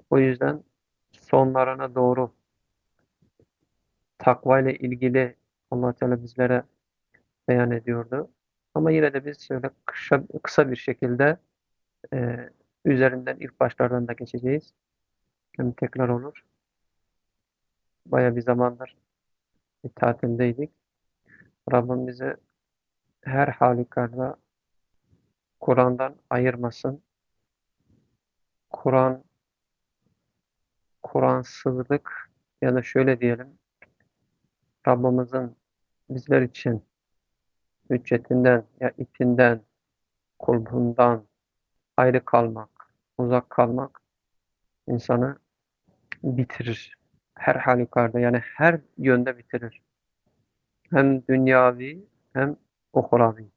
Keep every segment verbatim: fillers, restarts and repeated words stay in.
O yüzden sonlarına doğru takva ile ilgili Allah Teala bizlere beyan ediyordu. Ama yine de biz şöyle kısa, kısa bir şekilde e, üzerinden ilk başlardan da geçeceğiz. Hem tekrar olur. Baya bir zamandır bir tatildeydik. Rabbim bizi her halükarda Kur'an'dan ayırmasın. Kur'an, Kur'ansızlık ya da şöyle diyelim, Rabbimizin bizler için hüccetinden ya itinden, kulbundan ayrı kalmak, uzak kalmak insanı bitirir. Her halükarda yani her yönde bitirir. Hem dünyavi hem uhravi.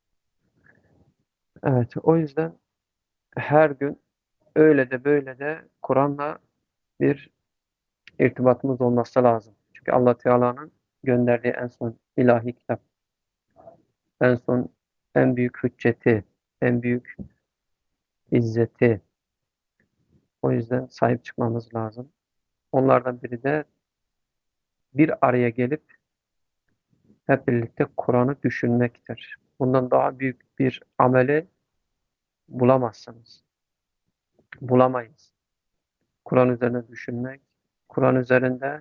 Evet, o yüzden her gün öyle de böyle de Kur'an'la bir irtibatımız olması lazım. Çünkü Allah Teala'nın gönderdiği en son ilahi kitap, en son en büyük hücceti, en büyük izzeti. O yüzden sahip çıkmamız lazım. Onlardan biri de bir araya gelip hep birlikte Kur'an'ı düşünmektir. Bundan daha büyük bir ameli bulamazsınız. Bulamayız. Kur'an üzerine düşünmek, Kur'an üzerinde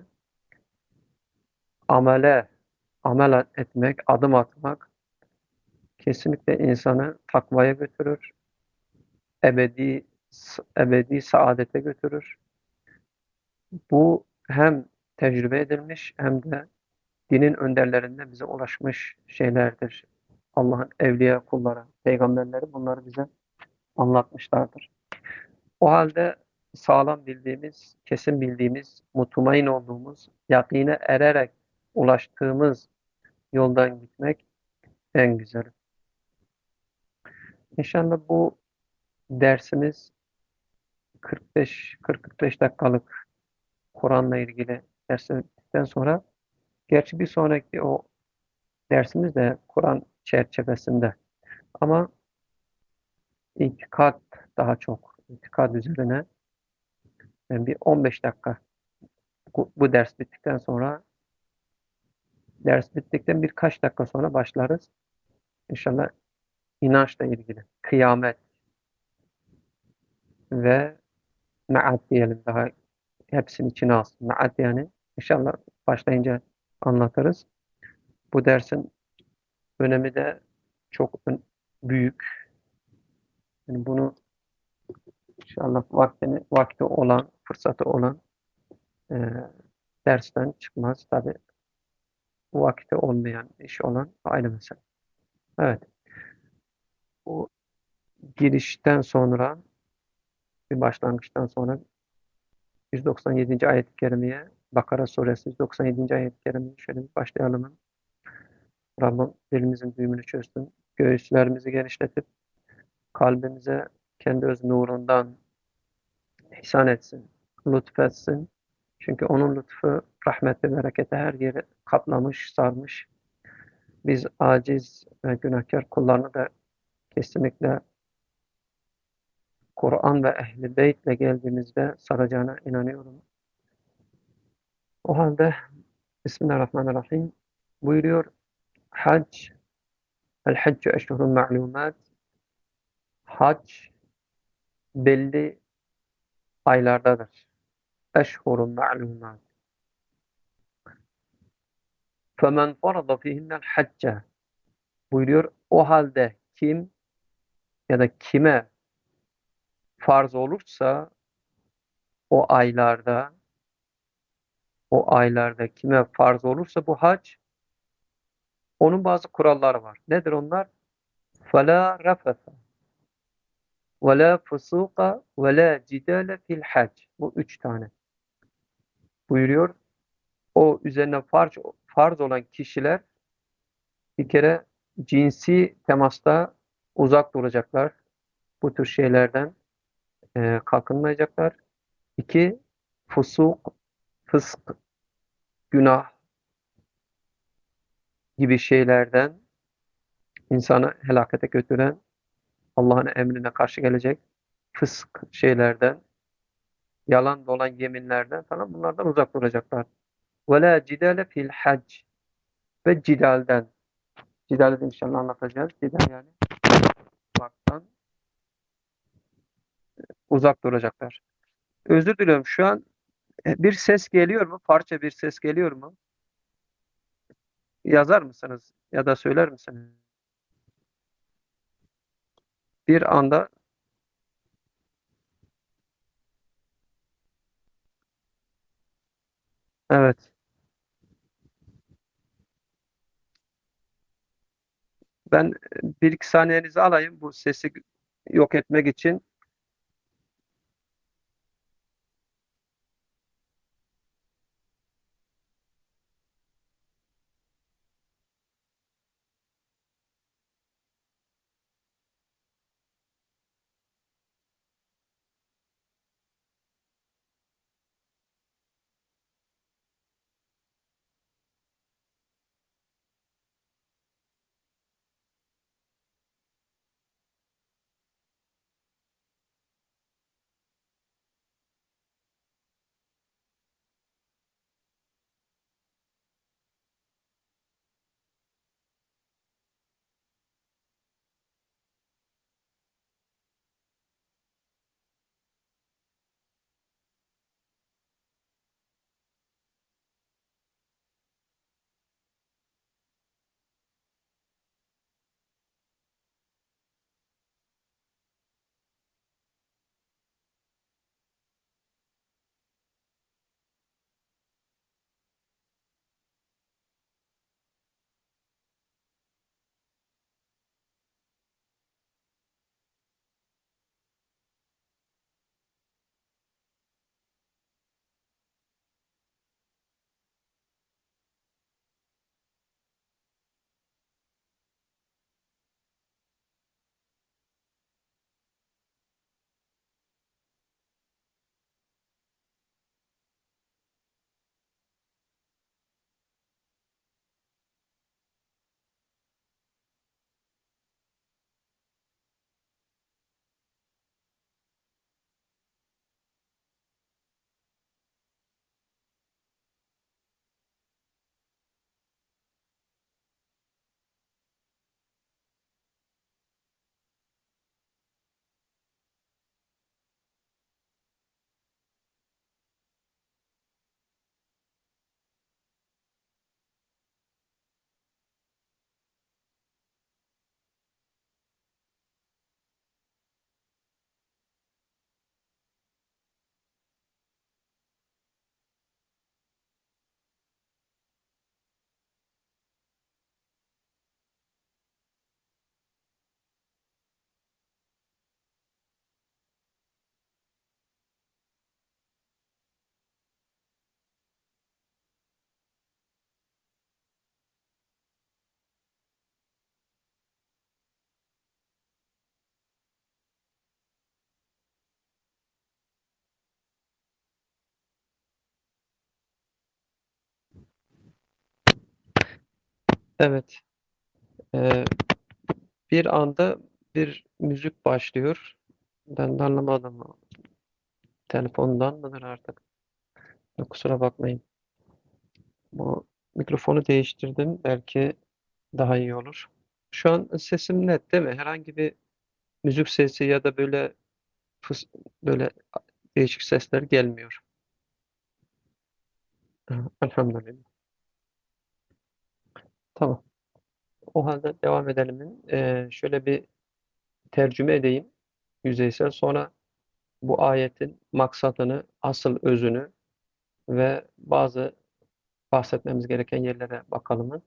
amele, amel etmek, adım atmak kesinlikle insanı takvaya götürür, ebedi ebedi saadete götürür. Bu hem tecrübe edilmiş hem de dinin önderlerinde bize ulaşmış şeylerdir. Allah'ın evliya kulları, peygamberleri bunları bize anlatmışlardır. O halde sağlam bildiğimiz, kesin bildiğimiz, mutmain olduğumuz, yakine ererek ulaştığımız yoldan gitmek en güzeli. İnşallah bu dersimiz kırk beş kırk kırk beş dakikalık Kur'an'la ilgili dersten sonra, gerçi bir sonraki o dersimiz de Kur'an çerçevesinde ama itikat daha çok, itikat üzerine yani bir on beş dakika bu, bu ders bittikten sonra, ders bittikten birkaç dakika sonra başlarız. İnşallah inançla ilgili kıyamet ve me'ad diyelim, daha hepsini içine alsın. Me'ad yani inşallah başlayınca anlatırız. Bu dersin önemi de çok ön- büyük. Yani bunu inşallah vaktini, vakti olan, fırsatı olan e, dersten çıkmaz. Tabi bu vakti olmayan, iş olan ayrı mesele. Evet. Bu girişten sonra, bir başlangıçtan sonra yüz doksan yedinci ayet-i kerimeye, Bakara suresi yüz doksan yedinci ayet-i kerimeye şöyle bir başlayalım. Rabbim dilimizin düğümünü çözsün. Göğüslerimizi genişletip kalbimize kendi öz nurundan ihsan etsin, lütfetsin. Çünkü onun lütfu, rahmeti, bereketi her yeri kaplamış, sarmış. Biz aciz ve günahkar kullarını da kesinlikle Kur'an ve Ehl-i Beyt'le geldiğimizde saracağına inanıyorum. O halde Bismillahirrahmanirrahim buyuruyor. Hac, el-haccu eşhurun ma'lumat. Hac belli aylardadır. Eşhurun ma'lumat. Femen farada fihinnel hacca buyuruyor. O halde kim ya da kime farz olursa o aylarda, o aylarda kime farz olursa bu hac, onun bazı kuralları var. Nedir onlar? فَلَا رَفَثَ وَلَا فُسُوقَ وَلَا جِدَالَ fil hac. Bu üç tane buyuruyor. O üzerine farz, farz olan kişiler bir kere cinsi temasta uzak duracaklar. Bu tür şeylerden e, kalkınmayacaklar. İki, fusuk, fısk, günah gibi şeylerden, insanı helakete götüren, Allah'ın emrine karşı gelecek fısk şeylerden yalan dolan yeminlerden falan bunlardan uzak duracaklar. Ve la cidale fil hac ve cidalden. Cidali de inşallah anlatacağız. Cidal yani baktan uzak duracaklar. Özür diliyorum. Şu an e, bir ses geliyor mu? Parça bir ses geliyor mu? Yazar mısınız? Ya da söyler misiniz? Bir anda evet. Ben bir iki saniyenizi alayım bu sesi yok etmek için. Evet. Ee, bir anda bir müzik başlıyor. Ben de anlamadım. Telefondan mıdır artık? Kusura bakmayın. Bu mikrofonu değiştirdim. Belki daha iyi olur. Şu an sesim net değil mi? Herhangi bir müzik sesi ya da böyle fıs böyle değişik sesler gelmiyor. Ha, elhamdülillah. Tamam. O halde devam edelim. Ee, şöyle bir tercüme edeyim yüzeysel. Sonra bu ayetin maksadını, asıl özünü ve bazı bahsetmemiz gereken yerlere bakalım.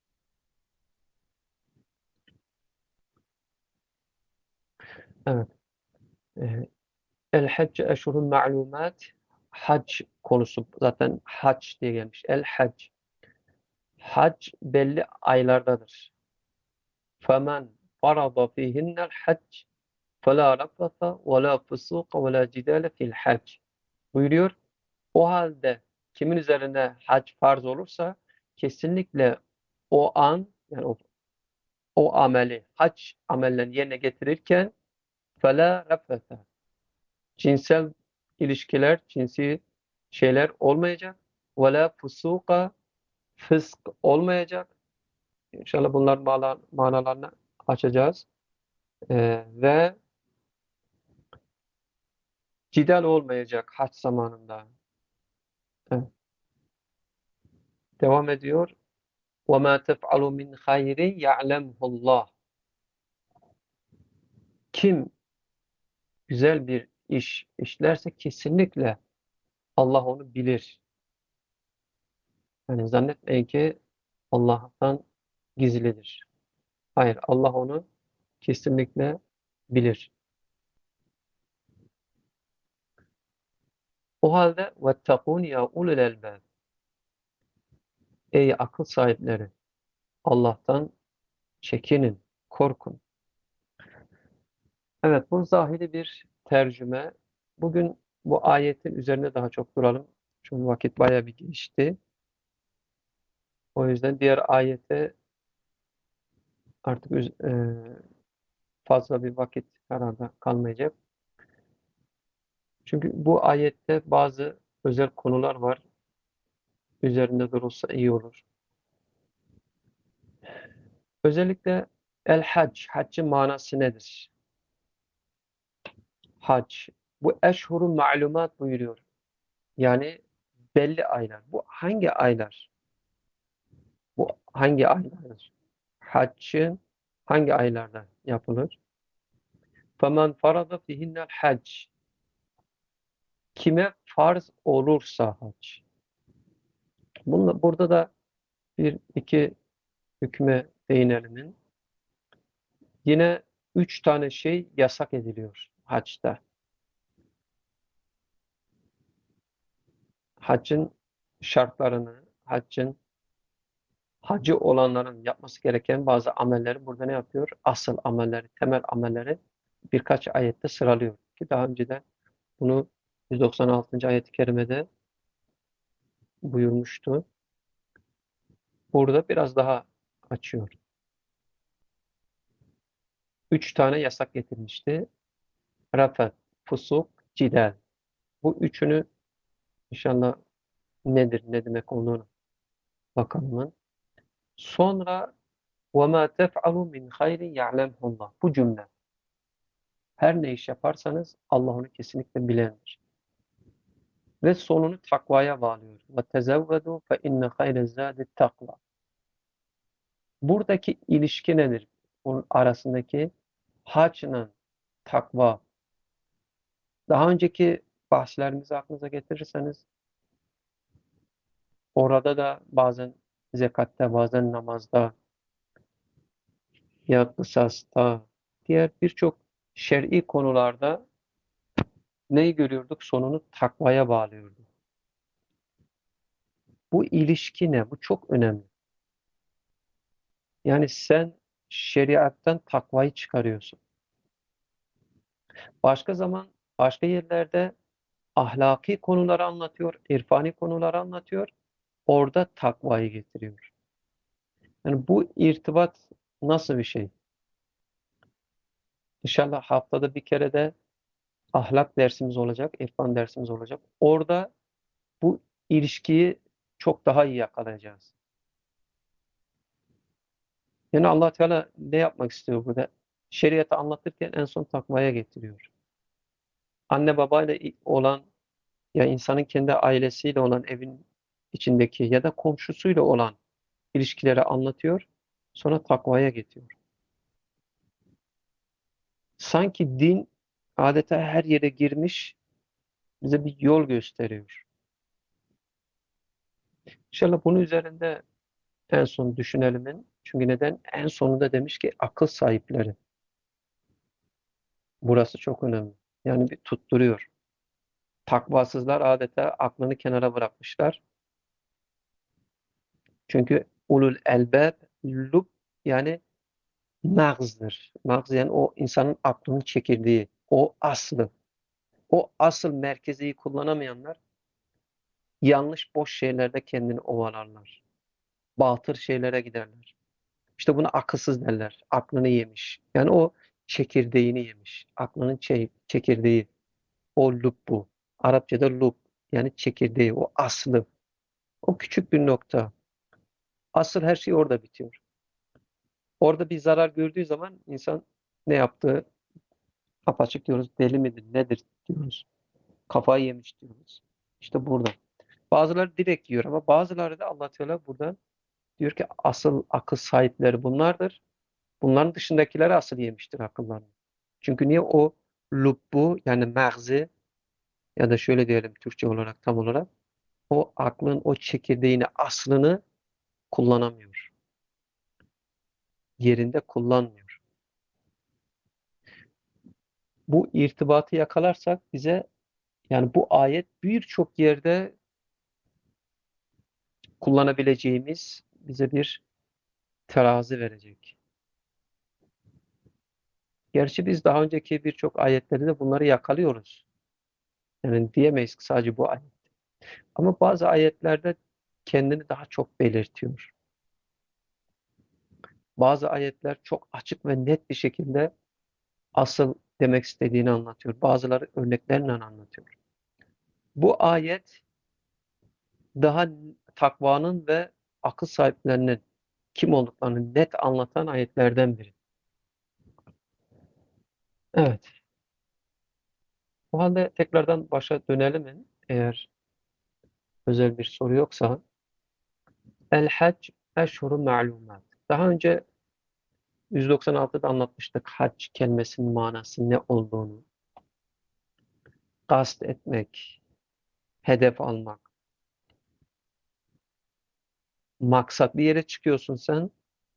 Evet. Ee, El hacc eşhurun ma'lumat, hac konusu zaten hac diye gelmiş. El hac. Hac belli aylardadır. Femen farada fihinnel hac فَلَا رَفَثَ وَلَا فُسُوقَ وَلَا جِدَالَ فِي الْحَجِّ buyuruyor. O halde kimin üzerine hac farz olursa kesinlikle o an yani o, o ameli hac amellerini yerine getirirken فَلَا رَفَثَ cinsel ilişkiler, cinsi şeyler olmayacak. Ve la fusuka, fısk olmayacak. İnşallah bunların mana- manalarını açacağız. Ee, ve cidal olmayacak hac zamanında. Evet, devam ediyor. وَمَا تَفْعَلُوا مِنْ خَيْرٍ يَعْلَمْهُ اللّٰهِ. Kim güzel bir iş işlerse kesinlikle Allah onu bilir. Yani zannetmeyin ki Allah'tan gizlidir. Hayır, Allah onu kesinlikle bilir. O halde وَاتَّقُونَ يَا أُولُو الْأَلْبَابِ. Ey akıl sahipleri, Allah'tan çekinin, korkun. Evet, bu zahiri bir tercüme. Bugün bu ayetin üzerine daha çok duralım. Çünkü vakit bayağı bir geçti. O yüzden diğer ayete artık üz- e, fazla bir vakit herhalde kalmayacak. Çünkü bu ayette bazı özel konular var. Üzerinde durulsa iyi olur. Özellikle el-hac, haccın manası nedir? Hac. Bu eşhurun ma'lumat buyuruyor. Yani belli aylar. Bu hangi aylar? Bu hangi aylardır? Haccın hangi aylarda yapılır? فَمَنْ فَرَضَ فِيهِنَّ الْحَجِّ. Kime farz olursa hac. Bununla, burada da bir iki hükme değinelim. Yine üç tane şey yasak ediliyor haçta. Haccın şartlarını, haccın hacı olanların yapması gereken bazı amelleri burada ne yapıyor? Asıl amelleri, temel amelleri birkaç ayette sıralıyor. Ki daha önceden bunu yüz doksan altıncı ayet-i kerimede buyurmuştu. Burada biraz daha açıyor. Üç tane yasak getirmişti. Rafet, fusuk, cidal. Bu üçünü inşallah nedir, ne demek olduğunu bakalım. Sonra وَمَا تَفْعَلُوا مِنْ خَيْرٍ يَعْلَمْهُ اللّٰهِ. Bu cümle. Her ne iş yaparsanız Allah onu kesinlikle bilendir. Ve sonunu takvaya bağlıyor. وَتَزَوَّدُوا فَاِنَّ خَيْرَ الزَّادِ التَّقْوَى. Buradaki ilişki nedir? Bunun arasındaki haçla takva. Daha önceki bahslerimizi aklınıza getirirseniz orada da bazen zekatte, bazen namazda ya kısasta, diğer birçok şer'i konularda neyi görüyorduk? Sonunu takvaya bağlıyorduk. Bu ilişki ne? Bu çok önemli. Yani sen şeriattan takvayı çıkarıyorsun. Başka zaman, başka yerlerde ahlaki konuları anlatıyor, irfani konuları anlatıyor. Orada takvayı getiriyor. Yani bu irtibat nasıl bir şey? İnşallah haftada bir kere de ahlak dersimiz olacak, irfan dersimiz olacak. Orada bu ilişkiyi çok daha iyi yakalayacağız. Yani Allah Teala ne yapmak istiyor burada? Şeriatı anlatırken en son takvaya getiriyor. Anne babayla olan ya insanın kendi ailesiyle olan evin içindeki ya da komşusuyla olan ilişkileri anlatıyor. Sonra takvaya getiriyor. Sanki din adeta her yere girmiş bize bir yol gösteriyor. İnşallah bunun üzerinde en son düşünelim. Çünkü neden? En sonunda demiş ki akıl sahipleri. Burası çok önemli. Yani bir tutturuyor. Takvasızlar adeta aklını kenara bırakmışlar. Çünkü ulul elbab lub yani mağızdır. Mağız yani o insanın aklının çekirdeği. O aslı. O asıl merkeziyi kullanamayanlar yanlış boş şeylerde kendini ovalarlar. Batıl şeylere giderler. İşte buna akılsız derler. Aklını yemiş. Yani o çekirdeğini yemiş. Aklının çe- çekirdeği. O lub bu. Arapçada lub, yani çekirdeği, o aslı. O küçük bir nokta. Asıl her şey orada bitiyor. Orada bir zarar gördüğü zaman insan ne yaptığı apaçık diyoruz. Deli midir, nedir diyoruz. Kafayı yemiş diyoruz. İşte burada. Bazıları direkt yiyor ama bazıları da Allah Teala burada diyor ki asıl akıl sahipleri bunlardır. Bunların dışındakileri asıl yemiştir akıllarını. Çünkü niye o lubbu, yani mağzi, ya da şöyle diyelim Türkçe olarak, tam olarak o aklın o çekirdeğini, aslını kullanamıyor. Yerinde kullanmıyor. Bu irtibatı yakalarsak bize, yani bu ayet birçok yerde kullanabileceğimiz bize bir terazi verecek. Gerçi biz daha önceki birçok ayetlerde de bunları yakalıyoruz. Yani diyemeyiz ki sadece bu ayet. Ama bazı ayetlerde kendini daha çok belirtiyor. Bazı ayetler çok açık ve net bir şekilde asıl demek istediğini anlatıyor. Bazıları örneklerle anlatıyor. Bu ayet daha takvanın ve akıl sahiplerinin kim olduklarını net anlatan ayetlerden biri. Evet. O halde tekrardan başa dönelim mi? Eğer özel bir soru yoksa. El-Hac eşhurun ma'lumat. Daha önce yüz doksan altıda anlatmıştık hac kelimesinin manası ne olduğunu. Kast etmek, hedef almak. Maksat, bir yere çıkıyorsun sen,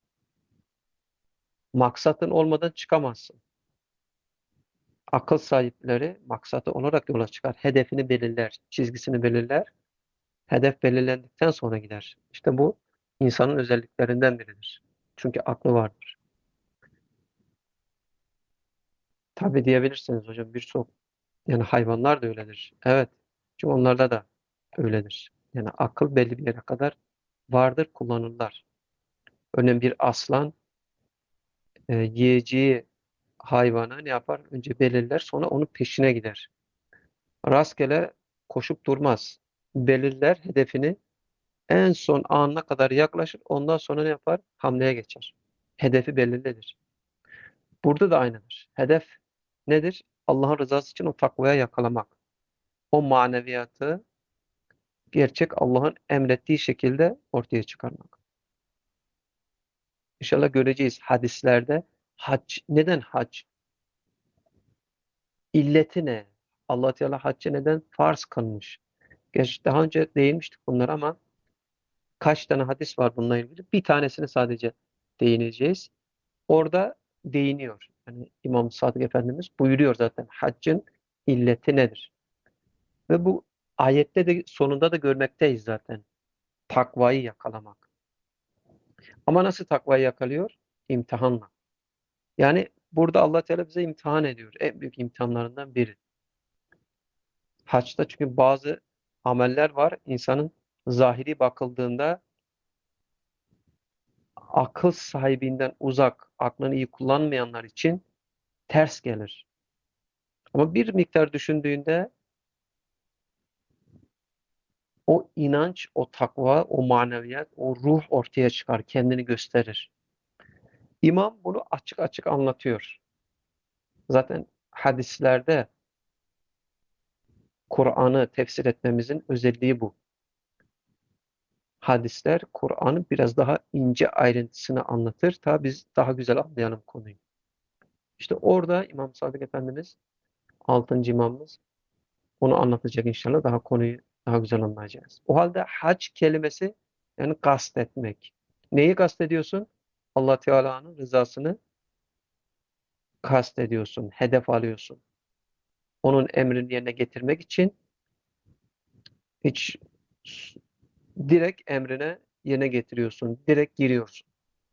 maksatın olmadan çıkamazsın. Akıl sahipleri maksatı olarak yola çıkar. Hedefini belirler, çizgisini belirler. Hedef belirlendikten sonra gider. İşte bu insanın özelliklerinden biridir. Çünkü aklı vardır. Tabii diyebilirsiniz hocam, birçok, yani hayvanlar da öyledir. Evet. Çünkü onlarda da öyledir. Yani akıl belli bir yere kadar vardır, kullanırlar. Örneğin bir aslan e, yiyeceği hayvana ne yapar? Önce belirler, sonra onun peşine gider. Rastgele koşup durmaz. Belirler hedefini, en son anına kadar yaklaşır. Ondan sonra ne yapar? Hamleye geçer. Hedefi belirlidir. Burada da aynıdır. Hedef nedir? Allah'ın rızası için o takvaya yakalamak. O maneviyatı gerçek Allah'ın emrettiği şekilde ortaya çıkarmak. İnşallah göreceğiz hadislerde hac. Neden hac? İlleti ne? Allah Teala haccı neden farz kılmış? Gerçi daha önce değinmiştik bunlara ama kaç tane hadis var bununla ilgili? Bir tanesini sadece değineceğiz. Orada değiniyor. Yani İmam Sadık Efendimiz buyuruyor zaten haccın illeti nedir? Ve bu ayette de sonunda da görmekteyiz zaten. Takvayı yakalamak. Ama nasıl takvayı yakalıyor? İmtihanla. Yani burada Allah Teala bize imtihan ediyor. En büyük imtihanlarından biri. Haçta çünkü bazı ameller var. İnsanın zahiri bakıldığında akıl sahibinden uzak, aklını iyi kullanmayanlar için ters gelir. Ama bir miktar düşündüğünde o inanç, o takva, o maneviyat, o ruh ortaya çıkar, kendini gösterir. İmam bunu açık açık anlatıyor. Zaten hadislerde Kur'an'ı tefsir etmemizin özelliği bu. Hadisler Kur'an'ın biraz daha ince ayrıntısını anlatır. Ta biz daha güzel anlayalım konuyu. İşte orada İmam Sadık Efendimiz, altıncı imamımız, onu anlatacak inşallah. Daha konuyu daha güzel anlayacağız. O halde hac kelimesi yani kastetmek. Neyi kastediyorsun? Allah Teala'nın rızasını kastediyorsun, hedef alıyorsun. Onun emrini yerine getirmek için hiç direkt emrine yerine getiriyorsun. Direkt giriyorsun.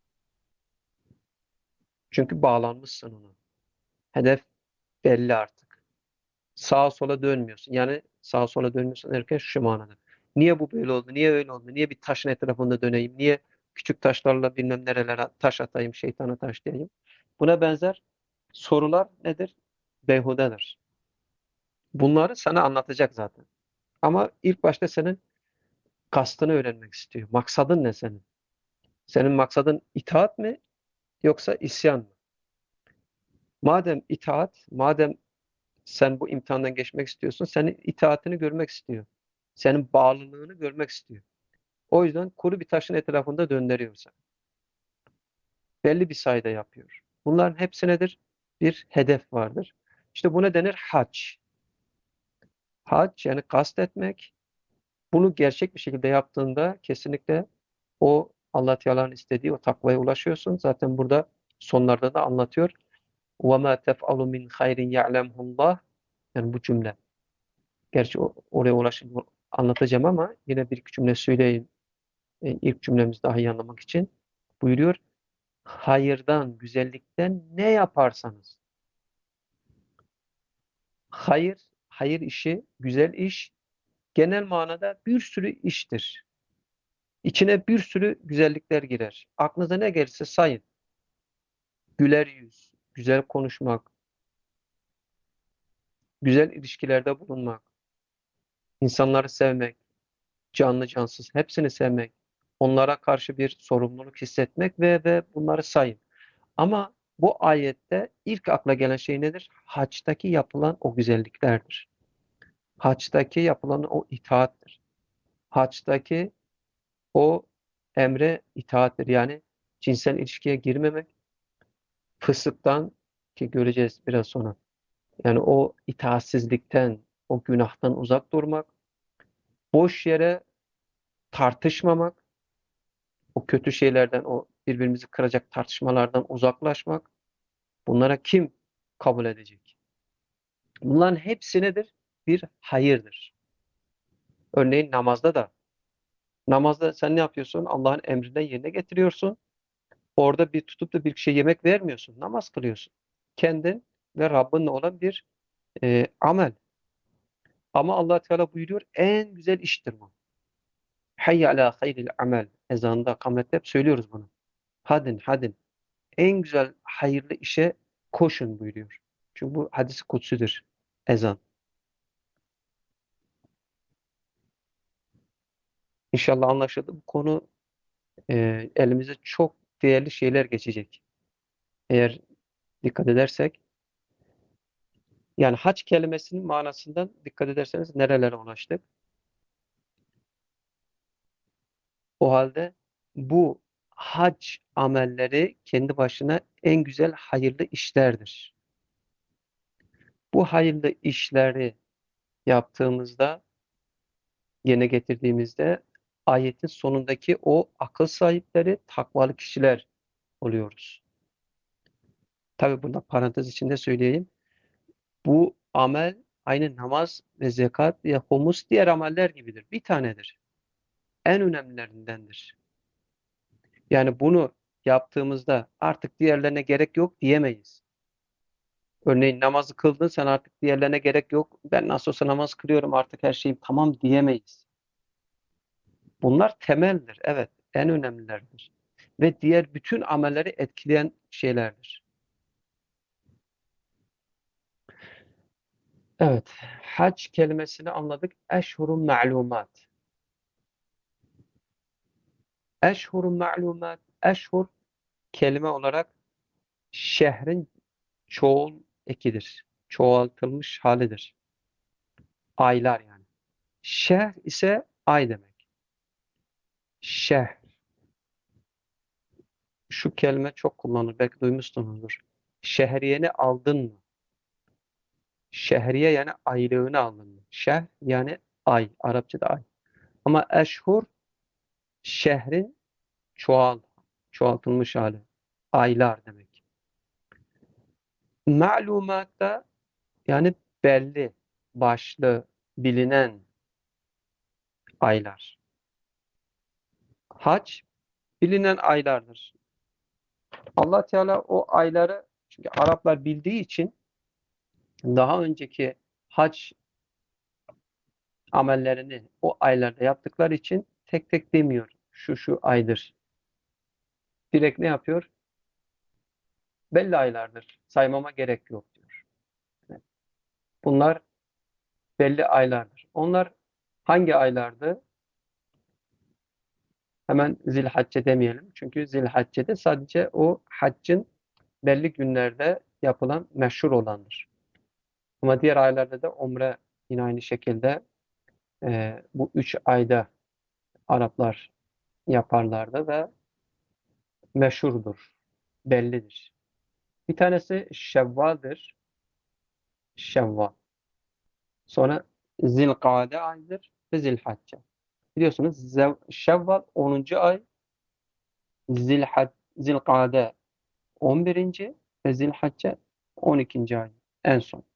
Çünkü bağlanmışsın ona. Hedef belli artık. Sağa sola dönmüyorsun. Yani sağa sola dönmüyorsun derken şu manada. Niye bu böyle oldu? Niye öyle oldu? Niye bir taşın etrafında döneyim? Niye küçük taşlarla bilmem nerelere taş atayım, şeytana taş diyeyim? Buna benzer sorular nedir? Beyhudedir. Bunları sana anlatacak zaten. Ama ilk başta senin kastını öğrenmek istiyor. Maksadın ne senin? Senin maksadın itaat mi yoksa isyan mı? Madem itaat, madem sen bu imtihandan geçmek istiyorsun, senin itaatini görmek istiyor. Senin bağlılığını görmek istiyor. O yüzden kuru bir taşın etrafında döndürüyor seni. Belli bir sayıda yapıyor. Bunların hepsi nedir? Bir hedef vardır. İşte buna denir hac. Hac yani kastetmek. Bunu gerçek bir şekilde yaptığında kesinlikle o Allah Teala'nın istediği o takvaya ulaşıyorsun. Zaten burada sonlarda da anlatıyor. وَمَا تَفْعَلُ مِنْ خَيْرٍ يَعْلَمْهُ اللّٰهِ. Yani bu cümle. Gerçi o- oraya ulaşıp anlatacağım ama yine bir iki cümle söyleyeyim. E, ilk cümlemizi daha iyi anlamak için. Buyuruyor. Hayırdan, güzellikten ne yaparsanız. Hayır, hayır işi, güzel iş genel manada bir sürü iştir. İçine bir sürü güzellikler girer. Aklınıza ne gelirse sayın. Güler yüz, güzel konuşmak, güzel ilişkilerde bulunmak, insanları sevmek, canlı cansız hepsini sevmek, onlara karşı bir sorumluluk hissetmek ve ve bunları sayın. Ama bu ayette ilk akla gelen şey nedir? Haçtaki yapılan o güzelliklerdir. Haçtaki yapılan o itaattir. Haçtaki o emre itaattir. Yani cinsel ilişkiye girmemek, fısıktan ki göreceğiz biraz sonra. Yani o itaatsizlikten, o günahtan uzak durmak, boş yere tartışmamak, o kötü şeylerden, o birbirimizi kıracak tartışmalardan uzaklaşmak, bunlara kim kabul edecek? Bunların hepsi nedir? Bir hayırdır. Örneğin namazda da. Namazda sen ne yapıyorsun? Allah'ın emrinden yerine getiriyorsun. Orada bir tutup da bir kişiye yemek vermiyorsun. Namaz kılıyorsun. Kendin ve Rabbinle olan bir e, amel. Ama Allah Teala buyuruyor en güzel iştir bu. Hayya ala hayril amel. Ezanda, kamette hep söylüyoruz bunu. Hadin, hadin. En güzel hayırlı işe koşun buyuruyor. Çünkü bu hadis-i kutsidir. Ezan. İnşallah anlaşıldı. Bu konu e, elimize çok değerli şeyler geçecek. Eğer dikkat edersek. Yani hac kelimesinin manasından dikkat ederseniz nerelere ulaştık? O halde bu hac amelleri kendi başına en güzel hayırlı işlerdir. Bu hayırlı işleri yaptığımızda, yerine getirdiğimizde ayetin sonundaki o akıl sahipleri, takvalı kişiler oluyoruz. Tabi burada parantez içinde söyleyeyim. Bu amel aynı namaz ve zekat ve humus diğer ameller gibidir. Bir tanedir. En önemlilerindendir. Yani bunu yaptığımızda artık diğerlerine gerek yok diyemeyiz. Örneğin namazı kıldın sen artık diğerlerine gerek yok. Ben nasıl olsa namaz kılıyorum artık her şeyim tamam diyemeyiz. Bunlar temeldir. Evet, en önemlilerdir. Ve diğer bütün amelleri etkileyen şeylerdir. Evet, hac kelimesini anladık. Eşhurun ma'lumat. Eşhurun ma'lumat. Eşhur kelime olarak şehrin çoğul ekidir. Çoğaltılmış halidir. Aylar yani. Şehr ise ay demek. Şehr. Şu kelime çok kullanılır. Belki duymuşsunuzdur. Şehriyeni aldın mı? Şehriye yani aylığını aldın mı? Şehr yani ay. Arapçada ay. Ama eşhur şehrin çoğal, çoğaltılmış hali. Aylar demek. Malumat da yani belli, başlı, bilinen aylar. Hac bilinen aylardır. Allah Teala o ayları çünkü Araplar bildiği için daha önceki hac amellerini o aylarda yaptıkları için tek tek demiyor. Şu şu aydır. Direkt ne yapıyor? Belli aylardır. Saymama gerek yok diyor. Bunlar belli aylardır. Onlar hangi aylardı? Hemen Zilhacce demeyelim. Çünkü Zilhacce'de sadece o haccın belli günlerde yapılan meşhur olandır. Ama diğer aylarda da umre yine aynı şekilde e, bu üç ayda Araplar yaparlardı ve meşhurdur, bellidir. Bir tanesi Şevval'dir. Şevval. Sonra Zilkade ayıdır ve Zilhacce. Biliyorsunuz Zev- Şevval onuncu ay, Zilhac, Zilkade on birinci ve Zilhacce on ikinci ay. En son.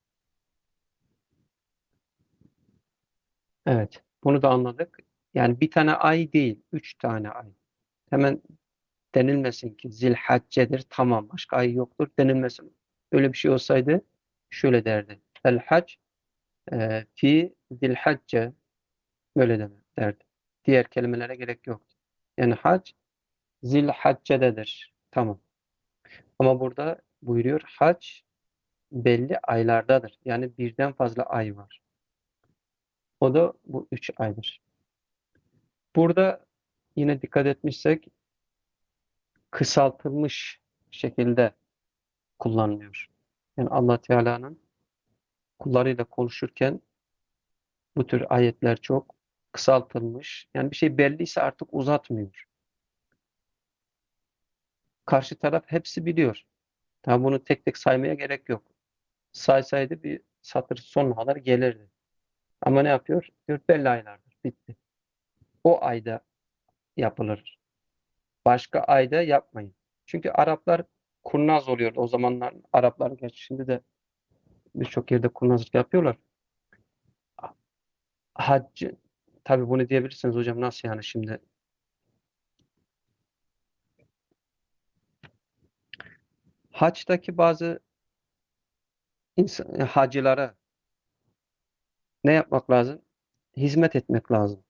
Evet. Bunu da anladık. Yani bir tane ay değil, üç tane ay. Hemen denilmesin ki Zilhacce'dir, tamam başka ay yoktur denilmesin. Öyle bir şey olsaydı şöyle derdi. El hac e, fi zilhacce, böyle deme derdi. Diğer kelimelere gerek yoktu. Yani hac zilhacce'dedir. Tamam. Ama burada buyuruyor hac belli aylardadır. Yani birden fazla ay var. O da bu üç aydır. Burada yine dikkat etmişsek kısaltılmış şekilde kullanılıyor. Yani Allah Teala'nın kullarıyla konuşurken bu tür ayetler çok kısaltılmış. Yani bir şey belliyse artık uzatmıyor. Karşı taraf hepsi biliyor. Tabi bunu tek tek saymaya gerek yok. Saysaydı bir satır sonuna kadar gelirdi. Ama ne yapıyor? Diyor belli aylardır. Bitti. O ayda yapılır. Başka ayda yapmayın. Çünkü Araplar kurnaz oluyordu. O zamanlar Araplar, gerçi şimdi de birçok yerde kurnazlık yapıyorlar. Hac, tabii bunu diyebilirsiniz hocam, nasıl yani şimdi? Haçtaki bazı insan, hacılara ne yapmak lazım? Hizmet etmek lazım.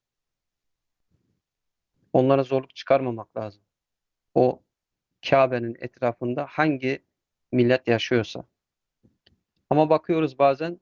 Onlara zorluk çıkarmamak lazım. O Kabe'nin etrafında hangi millet yaşıyorsa. Ama bakıyoruz bazen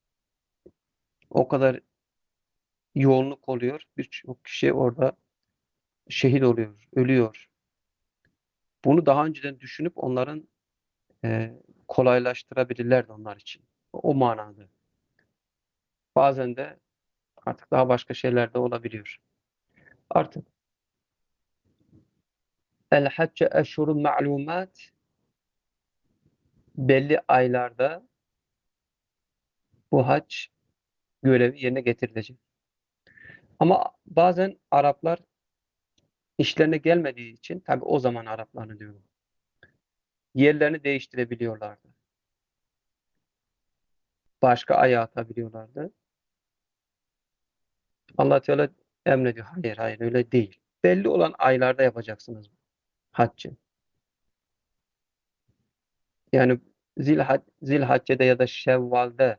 o kadar yoğunluk oluyor. Birçok kişi orada şehit oluyor, ölüyor. Bunu daha önceden düşünüp onların e, kolaylaştırabilirlerdi onlar için. O manada. Bazen de artık daha başka şeyler de olabiliyor. Artık el hacce eşhurun ma'lumat, belli aylarda bu hac görevi yerine getirilecek. Ama bazen Araplar işlerine gelmediği için, tabi o zaman Araplarını diyorum, yerlerini değiştirebiliyorlardı. Başka aya atabiliyorlardı. Allah Teala emrediyor. Hayır hayır, öyle değil. Belli olan aylarda yapacaksınız haccı. Yani Zilhac, Zilhacce'de ya da Şevval'de,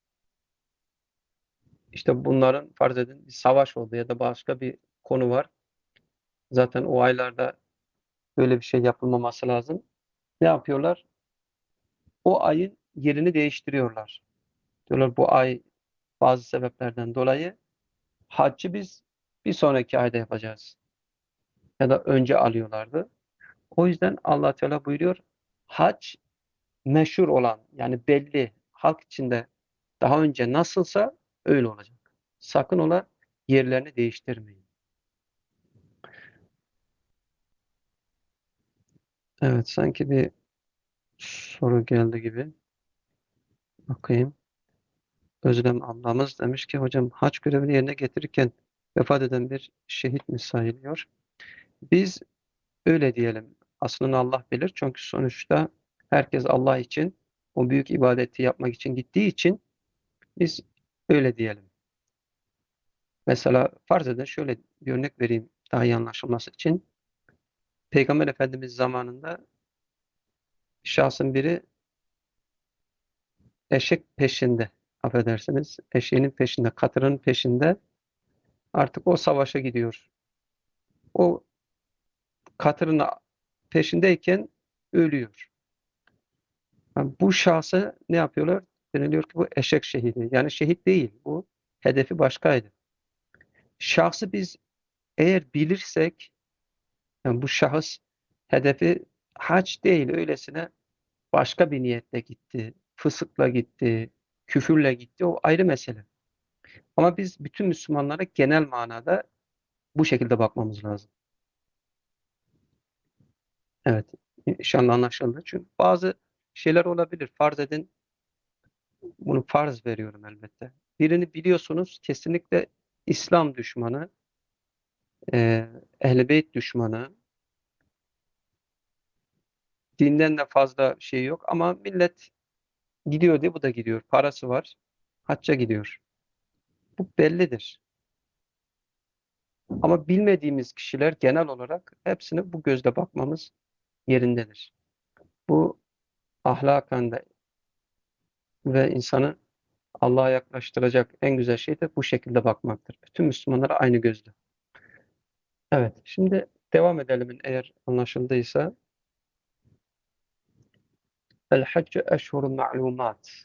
işte bunların farz edin bir savaş oldu ya da başka bir konu var. Zaten o aylarda böyle bir şey yapılmaması lazım. Ne yapıyorlar? O ayın yerini değiştiriyorlar. Diyorlar bu ay bazı sebeplerden dolayı haccı biz bir sonraki ayda yapacağız. Ya da önce alıyorlardı. O yüzden Allah Teala buyuruyor, hac meşhur olan, yani belli, halk içinde daha önce nasılsa öyle olacak. Sakın ola yerlerini değiştirmeyin. Evet, sanki bir soru geldi gibi. Bakayım. Özlem ablamız demiş ki hocam, hac görevini yerine getirirken vefat eden bir şehit mi sayılıyor? Biz öyle diyelim. Aslında Allah bilir. Çünkü sonuçta herkes Allah için, o büyük ibadeti yapmak için gittiği için biz öyle diyelim. Mesela farz edin, şöyle bir örnek vereyim daha iyi anlaşılması için. Peygamber Efendimiz zamanında şahsın biri eşek peşinde, affedersiniz, eşeğinin peşinde, katırın peşinde, artık o savaşa gidiyor. O katırın peşindeyken ölüyor. Yani bu şahsı ne yapıyorlar? deniliyor ki bu eşek şehidi. Yani şehit değil. Bu hedefi başkaydı. Şahsı biz eğer bilirsek, yani bu şahıs hedefi hac değil, öylesine başka bir niyetle gitti. Fısıkla gitti, küfürle gitti. O ayrı mesele. Ama biz bütün Müslümanlara genel manada bu şekilde bakmamız lazım. Evet. İnşallah anlaşıldı. Çünkü bazı şeyler olabilir. Farz edin, bunu farz veriyorum elbette. Birini biliyorsunuz kesinlikle İslam düşmanı, e, Ehl-i Beyt düşmanı, dinden de fazla şey yok ama millet gidiyor diye bu da gidiyor. Parası var, hacca gidiyor. Bu bellidir. Ama bilmediğimiz kişiler genel olarak hepsine bu gözle bakmamız yerindedir. Bu ahlaken de ve insanı Allah'a yaklaştıracak en güzel şey de bu şekilde bakmaktır. Bütün Müslümanlara aynı gözle. Evet, şimdi devam edelim eğer anlaşıldıysa. El haccu eşhurun ma'lumat.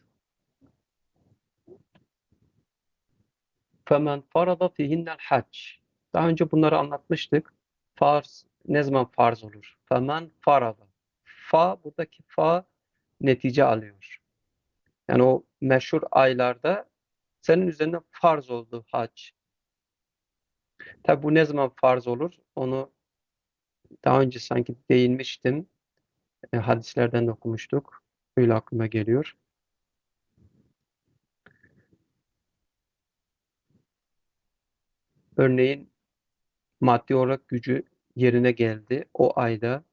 Femen farada fihinnel hac. Daha önce bunları anlatmıştık. Farz ne zaman farz olur? Femen farada. Fa, buradaki fa netice alıyor. Yani o meşhur aylarda senin üzerine farz oldu hac. Tabi bu ne zaman farz olur? Onu daha önce sanki değinmiştim. E, hadislerden de okumuştuk. Öyle aklıma geliyor. Örneğin maddi olarak gücü yerine geldi o ayda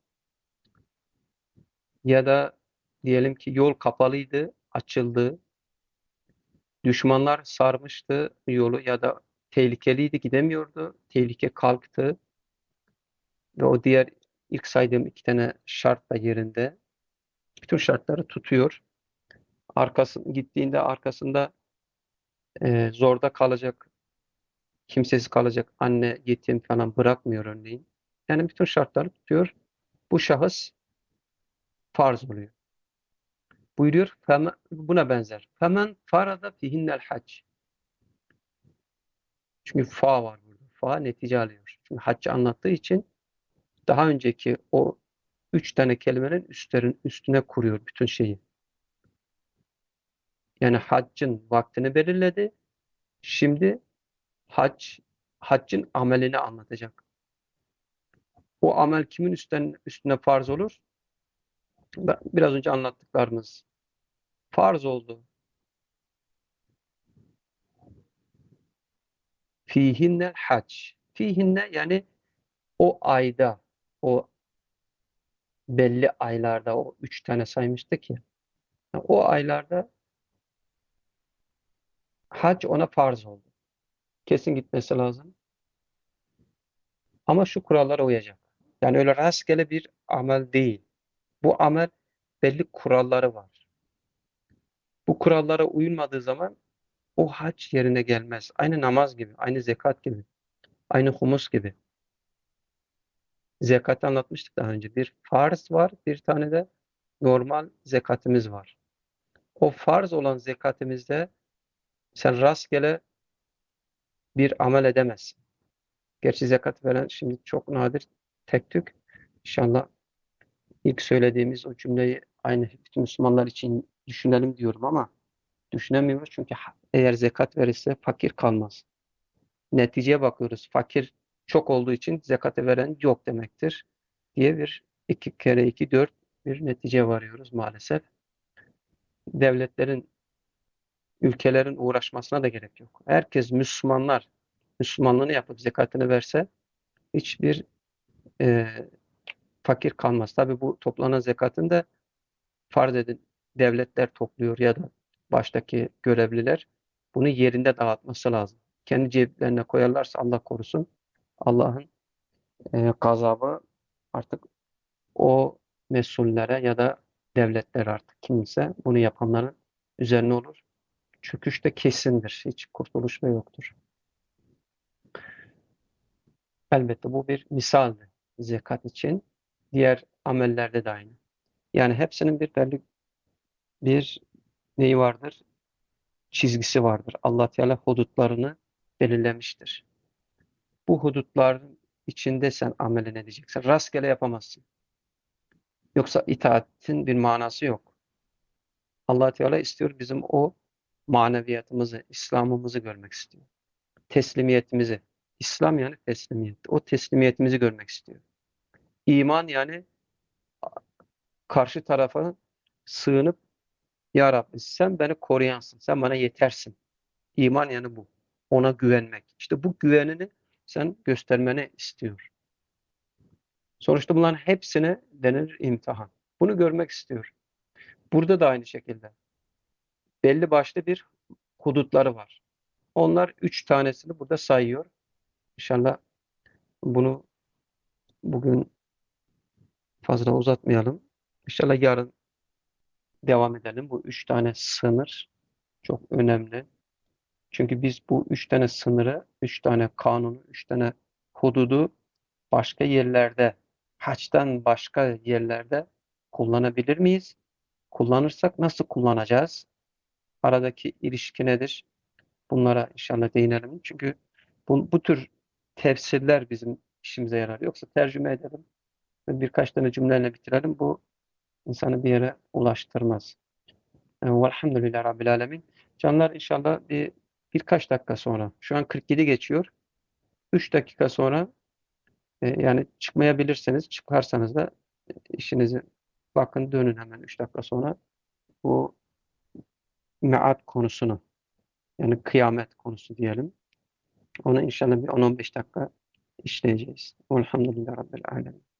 ya da diyelim ki yol kapalıydı, açıldı. Düşmanlar sarmıştı yolu ya da tehlikeliydi, gidemiyordu. Tehlike kalktı ve o diğer ilk saydığım iki tane şart da yerinde. Bütün şartları tutuyor. Arkası, gittiğinde arkasında e, zorda kalacak, kimsesiz kalacak anne, yetim falan bırakmıyor örneğin. Yani bütün şartları tutuyor. Bu şahıs farz oluyor. Buyuruyor, "Femen-" buna benzer. Femen farada fihinnel hac. Çünkü fa var burada. Fa netice alıyor. Çünkü haccı anlattığı için daha önceki o üç tane kelimenin üstlerin üstüne kuruyor bütün şeyi. Yani haccın vaktini belirledi. Şimdi hac, haccın amelini anlatacak. O amel kimin üstten, üstüne farz olur? Biraz önce anlattıklarımız. Farz oldu. Fihinne hac. Fihinne yani o ayda, o belli aylarda, o üç tane saymıştık ya. O aylarda hac ona farz oldu. Kesin gitmesi lazım. Ama şu kurallara uyacak. Yani öyle rastgele bir amel değil. Bu amel belli kuralları var. Bu kurallara uyulmadığı zaman o hac yerine gelmez. Aynı namaz gibi, aynı zekat gibi, aynı humus gibi. Zekatı anlatmıştık daha önce. Bir farz var, bir tane de normal zekatımız var. O farz olan zekatimizde sen rastgele bir amel edemezsin. Gerçi zekat veren şimdi çok nadir, tek tük. İnşallah ilk söylediğimiz o cümleyi aynı bütün Müslümanlar için düşünelim diyorum ama düşünemiyoruz çünkü eğer zekat verirse fakir kalmaz. Neticeye bakıyoruz. Fakir çok olduğu için zekatı veren yok demektir diye bir iki kere iki dört bir netice varıyoruz maalesef. Devletlerin, ülkelerin uğraşmasına da gerek yok. Herkes Müslümanlar Müslümanlığını yapıp zekatını verse hiçbir e, fakir kalmaz. Tabii bu toplanan zekatın da farz edin devletler topluyor ya da baştaki görevliler bunu yerinde dağıtması lazım. Kendi ceplerine koyarlarsa Allah korusun Allah'ın e, gazabı artık o mesullere ya da devletler artık kimse bunu yapanların üzerine olur. Çöküş de kesindir. Hiç kurtuluş da yoktur. Elbette bu bir misaldir zekat için. Diğer amellerde de aynı. Yani hepsinin bir belli bir neyi vardır? Çizgisi vardır. Allah Teala hudutlarını belirlemiştir. Bu hudutların içinde sen amelini edeceksin. Rastgele yapamazsın. Yoksa itaatin bir manası yok. Allah Teala istiyor bizim o maneviyatımızı, İslam'ımızı görmek istiyor. Teslimiyetimizi. İslam yani teslimiyet. O teslimiyetimizi görmek istiyor. İman yani karşı tarafa sığınıp ya Rabbi sen beni koruyansın, sen bana yetersin. İman yani bu. Ona güvenmek. İşte bu güvenini sen göstermeni istiyor. Sonuçta bunların hepsine denir imtihan. Bunu görmek istiyor. Burada da aynı şekilde. Belli başlı bir hudutları var. Onlar üç tanesini burada sayıyor. İnşallah bunu bugün fazla uzatmayalım. İnşallah yarın devam edelim. Bu üç tane sınır çok önemli. Çünkü biz bu üç tane sınırı, üç tane kanunu, üç tane hududu başka yerlerde, haçtan başka yerlerde kullanabilir miyiz? Kullanırsak nasıl kullanacağız? Aradaki ilişki nedir? Bunlara inşallah değinelim. Çünkü bu, bu tür tefsirler bizim işimize yarar. Yoksa tercüme edelim ve birkaç tane cümleyle bitirelim. Bu insanı bir yere ulaştırmaz. Yani, Velhamdülillah Rabbil Alemin. Canlar inşallah bir birkaç dakika sonra, şu an kırk yedi geçiyor. üç dakika sonra e, yani çıkmayabilirseniz, çıkarsanız da işinizi bakın dönün hemen üç dakika sonra bu meat konusunu yani kıyamet konusu diyelim. Onu inşallah bir on on beş dakika işleyeceğiz. Elhamdülillah Rabbil Alemin.